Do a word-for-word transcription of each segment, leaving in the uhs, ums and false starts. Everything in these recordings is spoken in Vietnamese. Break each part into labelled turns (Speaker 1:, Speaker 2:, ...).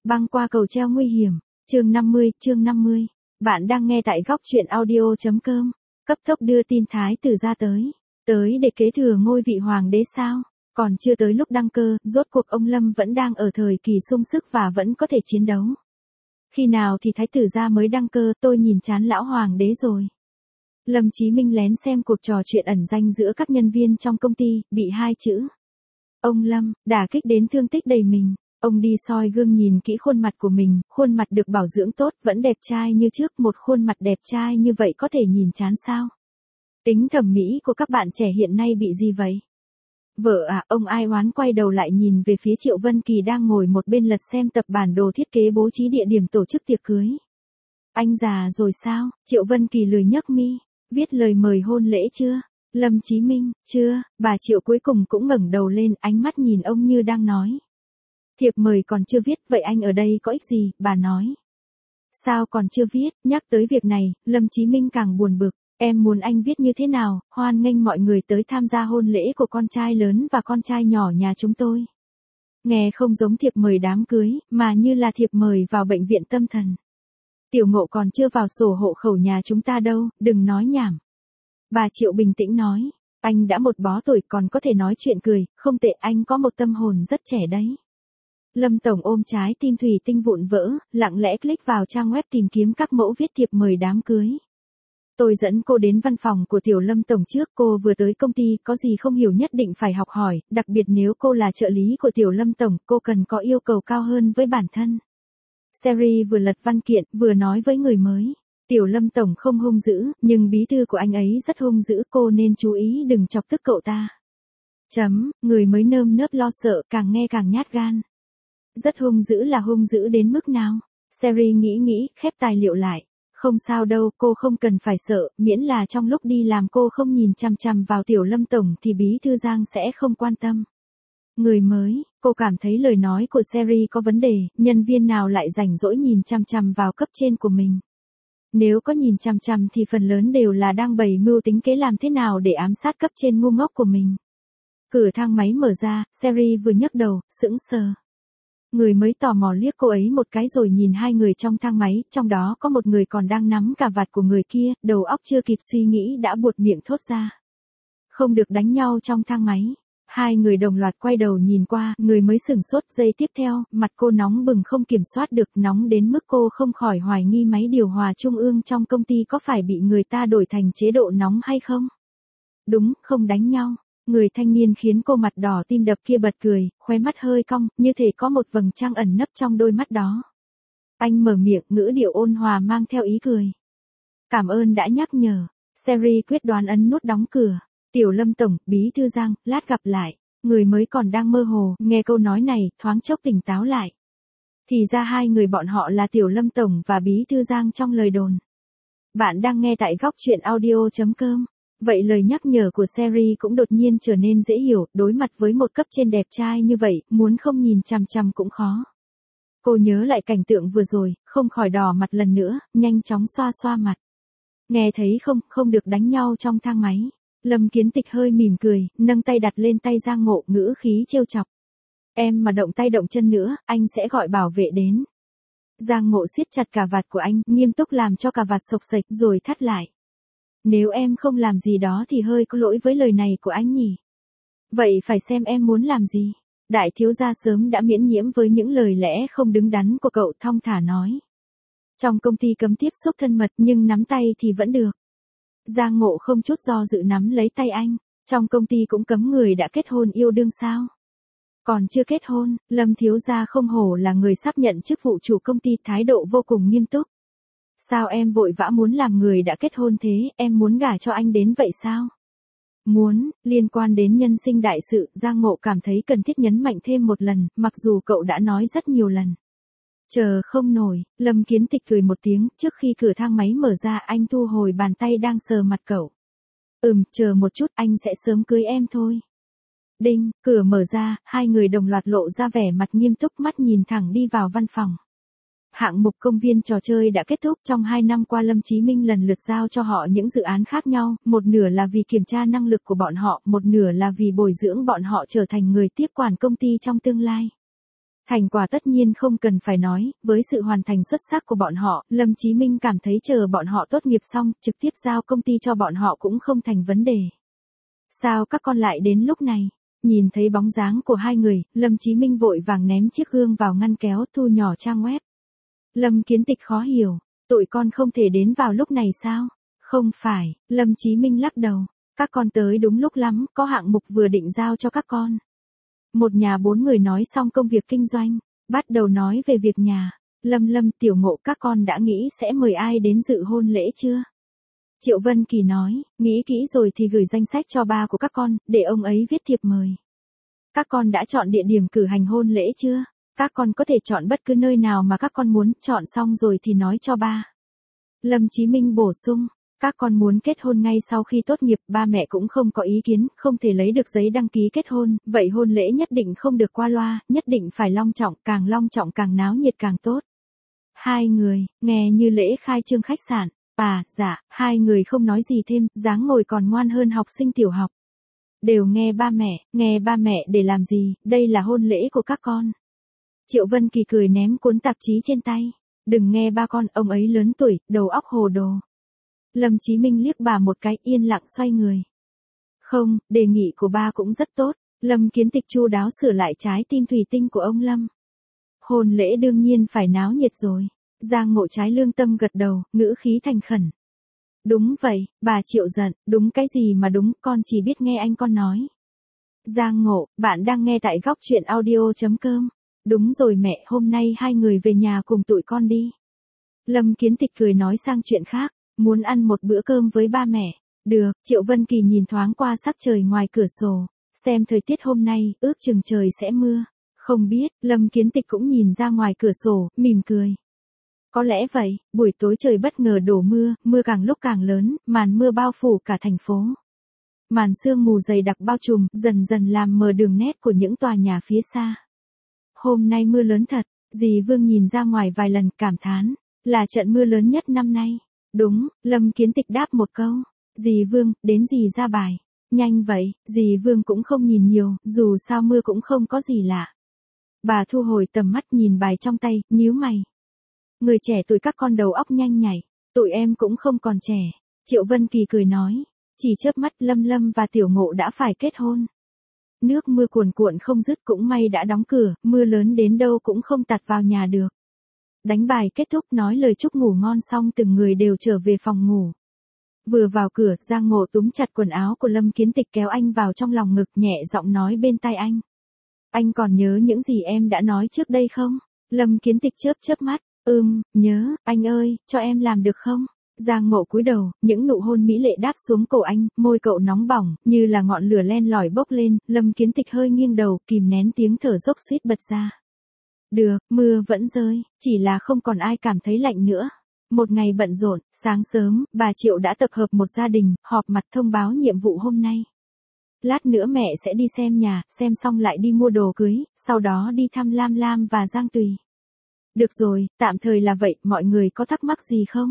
Speaker 1: Băng qua cầu treo nguy hiểm. Chương năm mươi, chương năm mươi. Bạn đang nghe tại góc truyện audio.com. Cấp tốc đưa tin thái tử ra tới. Tới để kế thừa ngôi vị hoàng đế sao? Còn chưa tới lúc đăng cơ, rốt cuộc ông Lâm vẫn đang ở thời kỳ sung sức và vẫn có thể chiến đấu. Khi nào thì thái tử ra mới đăng cơ, tôi nhìn chán lão hoàng đế rồi. Lâm Chí Minh lén xem cuộc trò chuyện ẩn danh giữa các nhân viên trong công ty, bị hai chữ. Ông Lâm, đả kích đến thương tích đầy mình. Ông đi soi gương nhìn kỹ khuôn mặt của mình, khuôn mặt được bảo dưỡng tốt, vẫn đẹp trai như trước, một khuôn mặt đẹp trai như vậy có thể nhìn chán sao? Tính thẩm mỹ của các bạn trẻ hiện nay bị gì vậy? Vợ à, ông ai oán quay đầu lại nhìn về phía Triệu Vân Kỳ đang ngồi một bên lật xem tập bản đồ thiết kế bố trí địa điểm tổ chức tiệc cưới. Anh già rồi sao? Triệu Vân Kỳ lười nhấc mi, viết lời mời hôn lễ chưa? Lâm Chí Minh, chưa, bà Triệu cuối cùng cũng ngẩng đầu lên, ánh mắt nhìn ông như đang nói. Thiệp mời còn chưa viết, vậy anh ở đây có ích gì, bà nói. Sao còn chưa viết, nhắc tới việc này, Lâm Chí Minh càng buồn bực, em muốn anh viết như thế nào, hoan nghênh mọi người tới tham gia hôn lễ của con trai lớn và con trai nhỏ nhà chúng tôi. Nghe không giống thiệp mời đám cưới, mà như là thiệp mời vào bệnh viện tâm thần. Tiểu Ngộ còn chưa vào sổ hộ khẩu nhà chúng ta đâu, đừng nói nhảm. Bà Triệu bình tĩnh nói, anh đã một bó tuổi còn có thể nói chuyện cười, không tệ, anh có một tâm hồn rất trẻ đấy. Lâm Tổng ôm trái tim thủy tinh vụn vỡ, lặng lẽ click vào trang web tìm kiếm các mẫu viết thiệp mời đám cưới. Tôi dẫn cô đến văn phòng của Tiểu Lâm Tổng trước, cô vừa tới công ty, có gì không hiểu nhất định phải học hỏi, đặc biệt nếu cô là trợ lý của Tiểu Lâm Tổng, cô cần có yêu cầu cao hơn với bản thân. Sherry vừa lật văn kiện, vừa nói với người mới. Tiểu Lâm Tổng không hung dữ, nhưng bí thư của anh ấy rất hung dữ, cô nên chú ý đừng chọc tức cậu ta. Chấm, người mới nơm nớp lo sợ, càng nghe càng nhát gan. Rất hung dữ là hung dữ đến mức nào? Sherry nghĩ nghĩ, khép tài liệu lại. Không sao đâu, cô không cần phải sợ, miễn là trong lúc đi làm cô không nhìn chằm chằm vào Tiểu Lâm Tổng thì bí thư Giang sẽ không quan tâm. Người mới, cô cảm thấy lời nói của Sherry có vấn đề, nhân viên nào lại rảnh rỗi nhìn chằm chằm vào cấp trên của mình. Nếu có nhìn chằm chằm thì phần lớn đều là đang bày mưu tính kế làm thế nào để ám sát cấp trên ngu ngốc của mình. Cửa thang máy mở ra, Sherry vừa nhấc đầu, sững sờ. Người mới tò mò liếc cô ấy một cái rồi nhìn hai người trong thang máy, trong đó có một người còn đang nắm cà vạt của người kia, đầu óc chưa kịp suy nghĩ đã buột miệng thốt ra. Không được đánh nhau trong thang máy. Hai người đồng loạt quay đầu nhìn qua, người mới sửng sốt, giây tiếp theo, mặt cô nóng bừng không kiểm soát được, nóng đến mức cô không khỏi hoài nghi máy điều hòa trung ương trong công ty có phải bị người ta đổi thành chế độ nóng hay không. Đúng, không đánh nhau. Người thanh niên khiến cô mặt đỏ tim đập kia bật cười, khóe mắt hơi cong, như thể có một vầng trăng ẩn nấp trong đôi mắt đó. Anh mở miệng, ngữ điệu ôn hòa mang theo ý cười. Cảm ơn đã nhắc nhở. Sherry quyết đoán ấn nút đóng cửa. Tiểu Lâm Tổng, bí thư Giang, lát gặp lại. Người mới còn đang mơ hồ, nghe câu nói này, thoáng chốc tỉnh táo lại. Thì ra hai người bọn họ là Tiểu Lâm Tổng và bí thư Giang trong lời đồn. Bạn đang nghe tại góc truyện audio.com. Vậy lời nhắc nhở của Sherry cũng đột nhiên trở nên dễ hiểu, đối mặt với một cấp trên đẹp trai như vậy, muốn không nhìn chằm chằm cũng khó. Cô nhớ lại cảnh tượng vừa rồi, không khỏi đỏ mặt lần nữa, nhanh chóng xoa xoa mặt. Nghe thấy không, không được đánh nhau trong thang máy. Lâm Kiến Tịch hơi mỉm cười, nâng tay đặt lên tay Giang Ngộ, ngữ khí trêu chọc. Em mà động tay động chân nữa, anh sẽ gọi bảo vệ đến. Giang Ngộ siết chặt cà vạt của anh, nghiêm túc làm cho cà vạt sộc sạch rồi thắt lại. Nếu em không làm gì đó thì hơi có lỗi với lời này của anh nhỉ. Vậy phải xem em muốn làm gì. Đại thiếu gia sớm đã miễn nhiễm với những lời lẽ không đứng đắn của cậu, thong thả nói. Trong công ty cấm tiếp xúc thân mật nhưng nắm tay thì vẫn được. Giang Ngộ không chút do dự nắm lấy tay anh. Trong công ty cũng cấm người đã kết hôn yêu đương sao? Còn chưa kết hôn, Lâm thiếu gia không hổ là người sắp nhận chức vụ chủ công ty, thái độ vô cùng nghiêm túc. Sao em vội vã muốn làm người đã kết hôn thế, em muốn gả cho anh đến vậy sao? Muốn, liên quan đến nhân sinh đại sự, Giang Ngộ cảm thấy cần thiết nhấn mạnh thêm một lần, mặc dù cậu đã nói rất nhiều lần. Chờ không nổi, Lâm Kiến Tịch cười một tiếng, trước khi cửa thang máy mở ra anh thu hồi bàn tay đang sờ mặt cậu. Ừm, chờ một chút, anh sẽ sớm cưới em thôi. Đinh, cửa mở ra, hai người đồng loạt lộ ra vẻ mặt nghiêm túc, mắt nhìn thẳng đi vào văn phòng. Hạng mục công viên trò chơi đã kết thúc, trong hai năm qua Lâm Chí Minh lần lượt giao cho họ những dự án khác nhau, một nửa là vì kiểm tra năng lực của bọn họ, một nửa là vì bồi dưỡng bọn họ trở thành người tiếp quản công ty trong tương lai. Thành quả tất nhiên không cần phải nói, với sự hoàn thành xuất sắc của bọn họ, Lâm Chí Minh cảm thấy chờ bọn họ tốt nghiệp xong, trực tiếp giao công ty cho bọn họ cũng không thành vấn đề. Sao các con lại đến lúc này? Nhìn thấy bóng dáng của hai người, Lâm Chí Minh vội vàng ném chiếc gương vào ngăn kéo thu nhỏ trang web. Lâm Kiến Tịch khó hiểu, tụi con không thể đến vào lúc này sao? Không phải, Lâm Chí Minh lắc đầu, các con tới đúng lúc lắm, có hạng mục vừa định giao cho các con. Một nhà bốn người nói xong công việc kinh doanh, bắt đầu nói về việc nhà. Lâm Lâm, Tiểu Ngộ, các con đã nghĩ sẽ mời ai đến dự hôn lễ chưa? Triệu Vân Kỳ nói, nghĩ kỹ rồi thì gửi danh sách cho ba của các con, để ông ấy viết thiệp mời. Các con đã chọn địa điểm cử hành hôn lễ chưa? Các con có thể chọn bất cứ nơi nào mà các con muốn, chọn xong rồi thì nói cho ba. Lâm Chí Minh bổ sung, các con muốn kết hôn ngay sau khi tốt nghiệp, ba mẹ cũng không có ý kiến, không thể lấy được giấy đăng ký kết hôn, vậy hôn lễ nhất định không được qua loa, nhất định phải long trọng, càng long trọng càng náo nhiệt càng tốt. Hai người, nghe như lễ khai trương khách sạn. À, dạ, hai người không nói gì thêm, dáng ngồi còn ngoan hơn học sinh tiểu học. Đều nghe ba mẹ, nghe ba mẹ để làm gì, đây là hôn lễ của các con. Triệu Vân Kỳ cười ném cuốn tạp chí trên tay. Đừng nghe ba con, ông ấy lớn tuổi, đầu óc hồ đồ. Lâm Chí Minh liếc bà một cái, yên lặng xoay người. Không, đề nghị của ba cũng rất tốt. Lâm Kiến Tịch chu đáo sửa lại trái tim thủy tinh của ông Lâm. Hôn lễ đương nhiên phải náo nhiệt rồi. Giang Ngộ trái lương tâm gật đầu, ngữ khí thành khẩn. Đúng vậy, bà Triệu giận, đúng cái gì mà đúng, con chỉ biết nghe anh con nói. Giang Ngộ, bạn đang nghe tại góc truyện audio chấm com. Đúng rồi mẹ, hôm nay hai người về nhà cùng tụi con đi. Lâm Kiến Tịch cười nói sang chuyện khác, muốn ăn một bữa cơm với ba mẹ. Được, Triệu Vân Kỳ nhìn thoáng qua sắc trời ngoài cửa sổ, xem thời tiết hôm nay, ước chừng trời sẽ mưa. Không biết, Lâm Kiến Tịch cũng nhìn ra ngoài cửa sổ, mỉm cười. Có lẽ vậy, buổi tối trời bất ngờ đổ mưa, mưa càng lúc càng lớn, màn mưa bao phủ cả thành phố. Màn sương mù dày đặc bao trùm, dần dần làm mờ đường nét của những tòa nhà phía xa. Hôm nay mưa lớn thật, dì Vương nhìn ra ngoài vài lần cảm thán, là trận mưa lớn nhất năm nay. Đúng, Lâm Kiến Tịch đáp một câu. Dì Vương, đến dì ra bài. Nhanh vậy, dì Vương cũng không nhìn nhiều, dù sao mưa cũng không có gì lạ. Bà thu hồi tầm mắt nhìn bài trong tay, nhíu mày. Người trẻ tuổi các con đầu óc nhanh nhảy, tụi em cũng không còn trẻ. Triệu Vân Kỳ cười nói, chỉ chớp mắt Lâm Lâm và Tiểu Ngộ đã phải kết hôn. Nước mưa cuồn cuộn không dứt, cũng may đã đóng cửa, mưa lớn đến đâu cũng không tạt vào nhà được. Đánh bài kết thúc, nói lời chúc ngủ ngon xong từng người đều trở về phòng ngủ. Vừa vào cửa, Giang Ngộ túm chặt quần áo của Lâm Kiến Tịch kéo anh vào trong lòng ngực, nhẹ giọng nói bên tai anh. Anh còn nhớ những gì em đã nói trước đây không? Lâm Kiến Tịch chớp chớp mắt. Ừm, nhớ, anh ơi, cho em làm được không? Giang Ngộ cúi đầu, những nụ hôn mỹ lệ đáp xuống cổ anh, môi cậu nóng bỏng, như là ngọn lửa len lỏi bốc lên, Lâm Kiến Tịch hơi nghiêng đầu, kìm nén tiếng thở dốc suýt bật ra. Được, mưa vẫn rơi, chỉ là không còn ai cảm thấy lạnh nữa. Một ngày bận rộn, sáng sớm, bà Triệu đã tập hợp một gia đình, họp mặt thông báo nhiệm vụ hôm nay. Lát nữa mẹ sẽ đi xem nhà, xem xong lại đi mua đồ cưới, sau đó đi thăm Lam Lam và Giang Tùy. Được rồi, tạm thời là vậy, mọi người có thắc mắc gì không?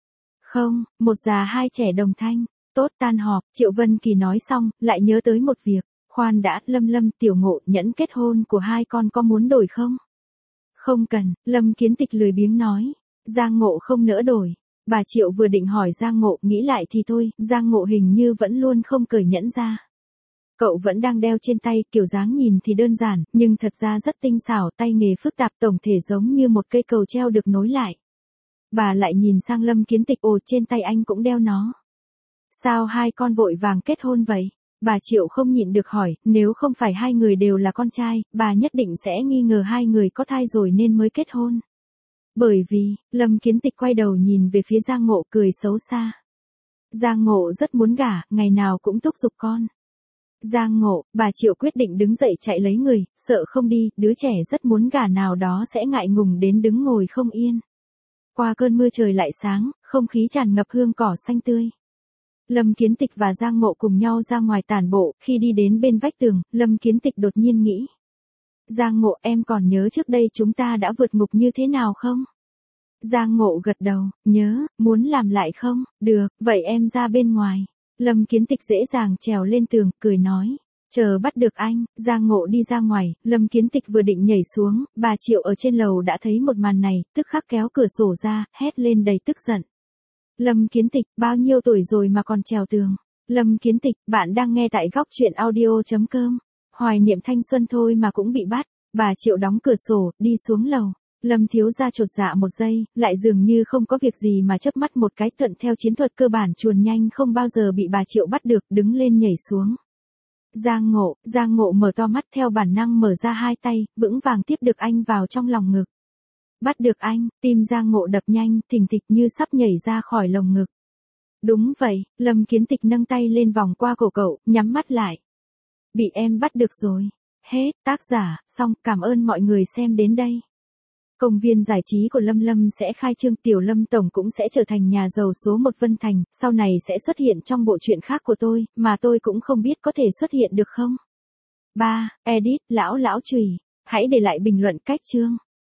Speaker 1: Không, một già hai trẻ đồng thanh. Tốt, tan họp, Triệu Vân Kỳ nói xong, lại nhớ tới một việc. Khoan đã, Lâm Lâm, Tiểu Ngộ, nhẫn kết hôn của hai con có muốn đổi không? Không cần, Lâm Kiến Tịch lười biếng nói. Giang Ngộ không nỡ đổi. Bà Triệu vừa định hỏi Giang Ngộ, nghĩ lại thì thôi, Giang Ngộ hình như vẫn luôn không cởi nhẫn ra. Cậu vẫn đang đeo trên tay, kiểu dáng nhìn thì đơn giản, nhưng thật ra rất tinh xảo, tay nghề phức tạp, tổng thể giống như một cây cầu treo được nối lại. Bà lại nhìn sang Lâm Kiến Tịch, ồ, trên tay anh cũng đeo nó. Sao hai con vội vàng kết hôn vậy? Bà Triệu không nhịn được hỏi, nếu không phải hai người đều là con trai, bà nhất định sẽ nghi ngờ hai người có thai rồi nên mới kết hôn. Bởi vì, Lâm Kiến Tịch quay đầu nhìn về phía Giang Ngộ cười xấu xa. Giang Ngộ rất muốn gả, ngày nào cũng thúc giục con. Giang Ngộ, bà Triệu quyết định đứng dậy chạy lấy người, sợ không đi, đứa trẻ rất muốn gả nào đó sẽ ngại ngùng đến đứng ngồi không yên. Qua cơn mưa trời lại sáng, không khí tràn ngập hương cỏ xanh tươi. Lâm Kiến Tịch và Giang Ngộ cùng nhau ra ngoài tản bộ, khi đi đến bên vách tường, Lâm Kiến Tịch đột nhiên nghĩ. Giang Ngộ, em còn nhớ trước đây chúng ta đã vượt ngục như thế nào không? Giang Ngộ gật đầu, nhớ, muốn làm lại không? Được, vậy em ra bên ngoài. Lâm Kiến Tịch dễ dàng trèo lên tường, cười nói. Chờ bắt được anh, Giang Ngộ đi ra ngoài, Lâm Kiến Tịch vừa định nhảy xuống, bà Triệu ở trên lầu đã thấy một màn này, tức khắc kéo cửa sổ ra, hét lên đầy tức giận. Lâm Kiến Tịch, bao nhiêu tuổi rồi mà còn trèo tường? Lâm Kiến Tịch, bạn đang nghe tại góc truyện audio.com. Hoài niệm thanh xuân thôi mà cũng bị bắt. Bà Triệu đóng cửa sổ, đi xuống lầu. Lâm thiếu gia chột dạ một giây, lại dường như không có việc gì mà chớp mắt một cái, thuận theo chiến thuật cơ bản chuồn nhanh không bao giờ bị bà Triệu bắt được, đứng lên nhảy xuống. Giang Ngộ, Giang Ngộ mở to mắt theo bản năng mở ra hai tay, vững vàng tiếp được anh vào trong lòng ngực. Bắt được anh, tim Giang Ngộ đập nhanh, thình thịch như sắp nhảy ra khỏi lồng ngực. Đúng vậy, Lâm Kiến Tịch nâng tay lên vòng qua cổ cậu, nhắm mắt lại. Bị em bắt được rồi. Hết, tác giả, xong, cảm ơn mọi người xem đến đây. Công viên giải trí của Lâm Lâm sẽ khai trương, Tiểu Lâm Tổng cũng sẽ trở thành nhà giàu số một Vân Thành, sau này sẽ xuất hiện trong bộ truyện khác của tôi, mà tôi cũng không biết có thể xuất hiện được không. ba. Edit, lão lão chùy. Hãy để lại bình luận cách chương.